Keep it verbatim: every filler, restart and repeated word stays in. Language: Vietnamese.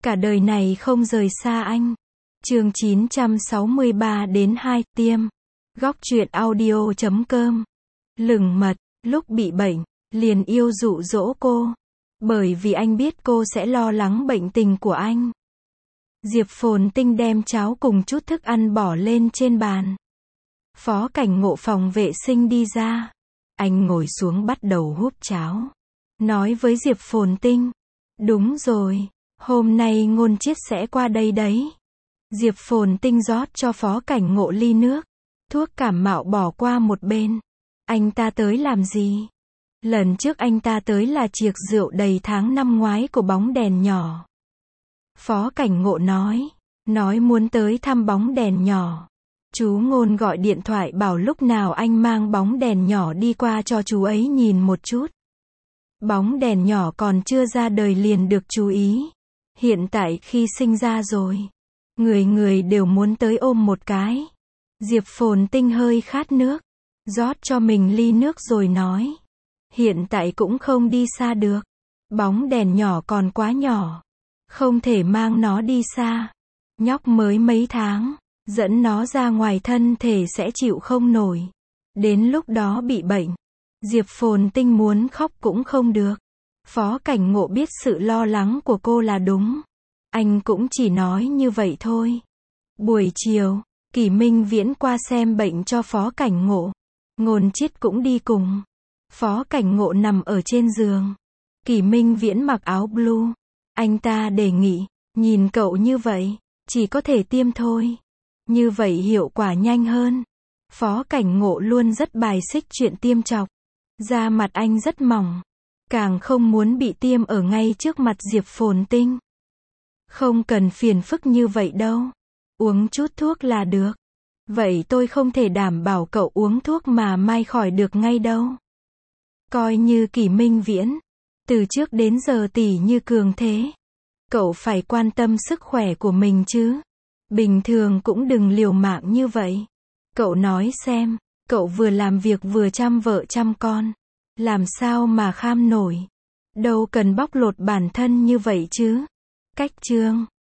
Cả đời này không rời xa anh. Chương chín trăm sáu mươi ba đến hai, tiêm. Góc truyện audio chấm com. Lừng mật, lúc bị bệnh, liền yêu dụ dỗ cô. Bởi vì anh biết cô sẽ lo lắng bệnh tình của anh. Diệp Phồn Tinh đem cháo cùng chút thức ăn bỏ lên trên bàn. Phó Cảnh Ngộ phòng vệ sinh đi ra. Anh ngồi xuống bắt đầu húp cháo. Nói với Diệp Phồn Tinh. Đúng rồi, hôm nay Ngôn Chiết sẽ qua đây đấy. Diệp Phồn Tinh rót cho Phó Cảnh Ngộ ly nước. Thuốc cảm mạo bỏ qua một bên. Anh ta tới làm gì? Lần trước anh ta tới là chiệc rượu đầy tháng năm ngoái của bóng đèn nhỏ. Phó Cảnh Ngộ nói. Nói muốn tới thăm bóng đèn nhỏ. Chú Ngôn gọi điện thoại bảo lúc nào anh mang bóng đèn nhỏ đi qua cho chú ấy nhìn một chút. Bóng đèn nhỏ còn chưa ra đời liền được chú ý. Hiện tại khi sinh ra rồi. Người người đều muốn tới ôm một cái. Diệp Phồn Tinh hơi khát nước. Rót cho mình ly nước rồi nói. Hiện tại cũng không đi xa được. Bóng đèn nhỏ còn quá nhỏ. Không thể mang nó đi xa. Nhóc mới mấy tháng. Dẫn nó ra ngoài thân thể sẽ chịu không nổi. Đến lúc đó bị bệnh. Diệp Phồn Tinh muốn khóc cũng không được. Phó Cảnh Ngộ biết sự lo lắng của cô là đúng. Anh cũng chỉ nói như vậy thôi. Buổi chiều, Kỷ Minh Viễn qua xem bệnh cho Phó Cảnh Ngộ. Ngôn Chiết cũng đi cùng. Phó Cảnh Ngộ nằm ở trên giường. Kỷ Minh Viễn mặc áo blue. Anh ta đề nghị, nhìn cậu như vậy, chỉ có thể tiêm thôi. Như vậy hiệu quả nhanh hơn. Phó Cảnh Ngộ luôn rất bài xích chuyện tiêm chọc. Da mặt anh rất mỏng. Càng không muốn bị tiêm ở ngay trước mặt Diệp Phồn Tinh. Không cần phiền phức như vậy đâu. Uống chút thuốc là được. Vậy tôi không thể đảm bảo cậu uống thuốc mà mai khỏi được ngay đâu. Coi như Kỷ Minh Viễn. Từ trước đến giờ tỉ như cường thế. Cậu phải quan tâm sức khỏe của mình chứ. Bình thường cũng đừng liều mạng như vậy. Cậu nói xem, cậu vừa làm việc vừa chăm vợ chăm con. Làm sao mà kham nổi. Đâu cần bóc lột bản thân như vậy chứ. Cách chương